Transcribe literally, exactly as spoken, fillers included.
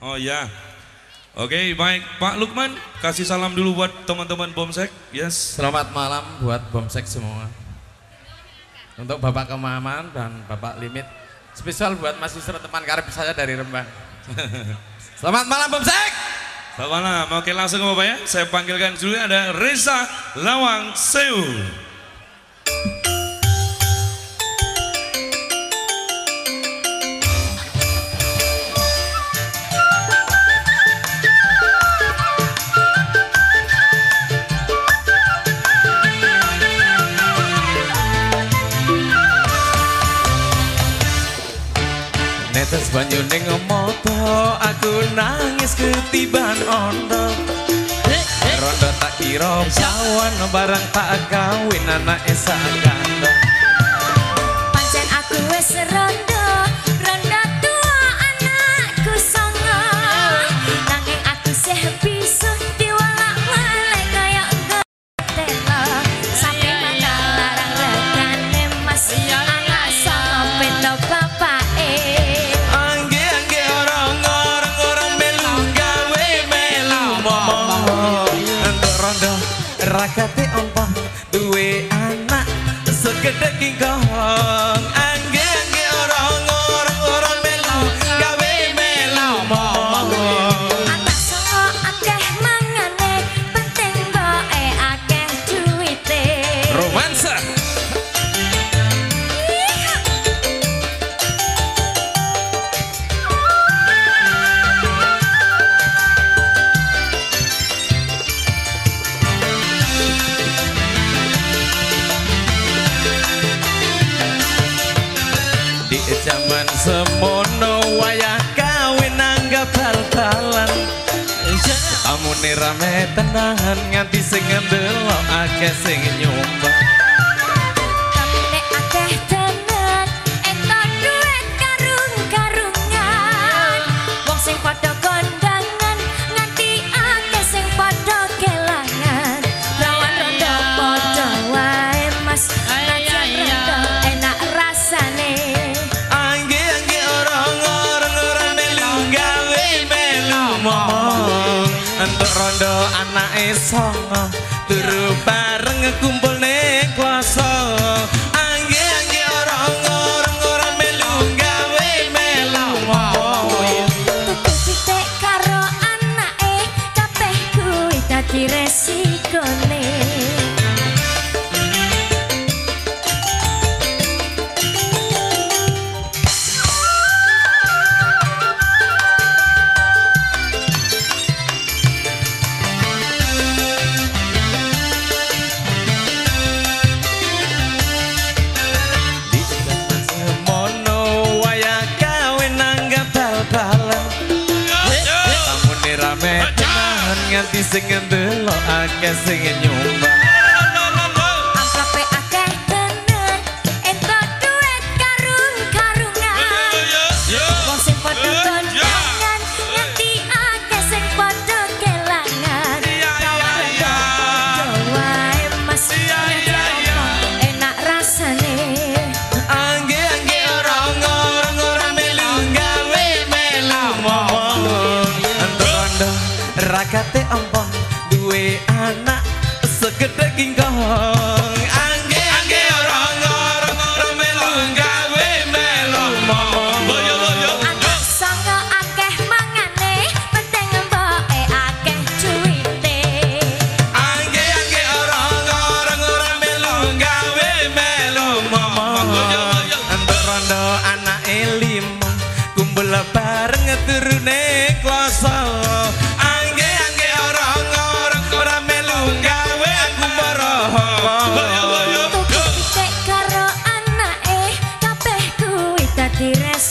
Oh ya. Oke, baik Pak Lukman, kasih salam dulu buat teman-teman Bomsek. Yes. Selamat malam buat Bomsek semua. Untuk Bapak Kemaman dan Bapak Limit. Spesial buat mahasiswa teman karib saya dari Rembang. Selamat malam Bomsek. Selamat malam. Oke, langsung ke Bapak ya. Saya panggilkan dulu ada Reza Lawang Sewu. Netes banyu ning moto aku nangis ketiban ondo. Rondo tak kira bawan barang tak kawin anak esa kandang. Pancen aku wis rondo, rondo tua anakku songo. Nanging aku sih bisa diwalak-walik kaya telo. Sampe mana larang regane mas anak songo beda bapake. Rakate ompong duwe anak segede kingkong. Angge angge orang orang orang melu gawe melu momong. Anak songo akeh mangane penting boe akeh duwite. Romansa. Zaman semono wayah kawin anggap bal-balan. Amune rame tenahan nganti sing ndelok akeh sing nyombang. Kamune akeh tenan ento duit karung-karungan. Wong sing padha kondangan nganti akeh sing padha kelangan. Lawan rondo padha wae mas najan rondo enak rasane. Untuk rondo anake songo turu bareng kumpul ning kuasa. Angge angge orang-orang orang melu gawe melu momong. Tuku pitik karo anake kabeh kuwi dadi resikone. Nganti sing ndelok akeh sing nyumbang. Amplope akeh tenan ento duit karung-karungan. Wong sing padha kondangan nganti akeh sing padha kelangan. Wae mas enak rasane. Angge angge orang-orang orang melu gawe melu momong. Rondo rakate ompong duwe anak segede kingkong. Angge angge orang-orang orang melu gawe melu momong. Anak songo akeh mangane penting mboke akeh duwite. Angge angge orang-orang orang melu gawe melu momong. Rondo anake limo kumpul bareng turune kloso. Tuku pitik karo anake kabeh kuwi dadi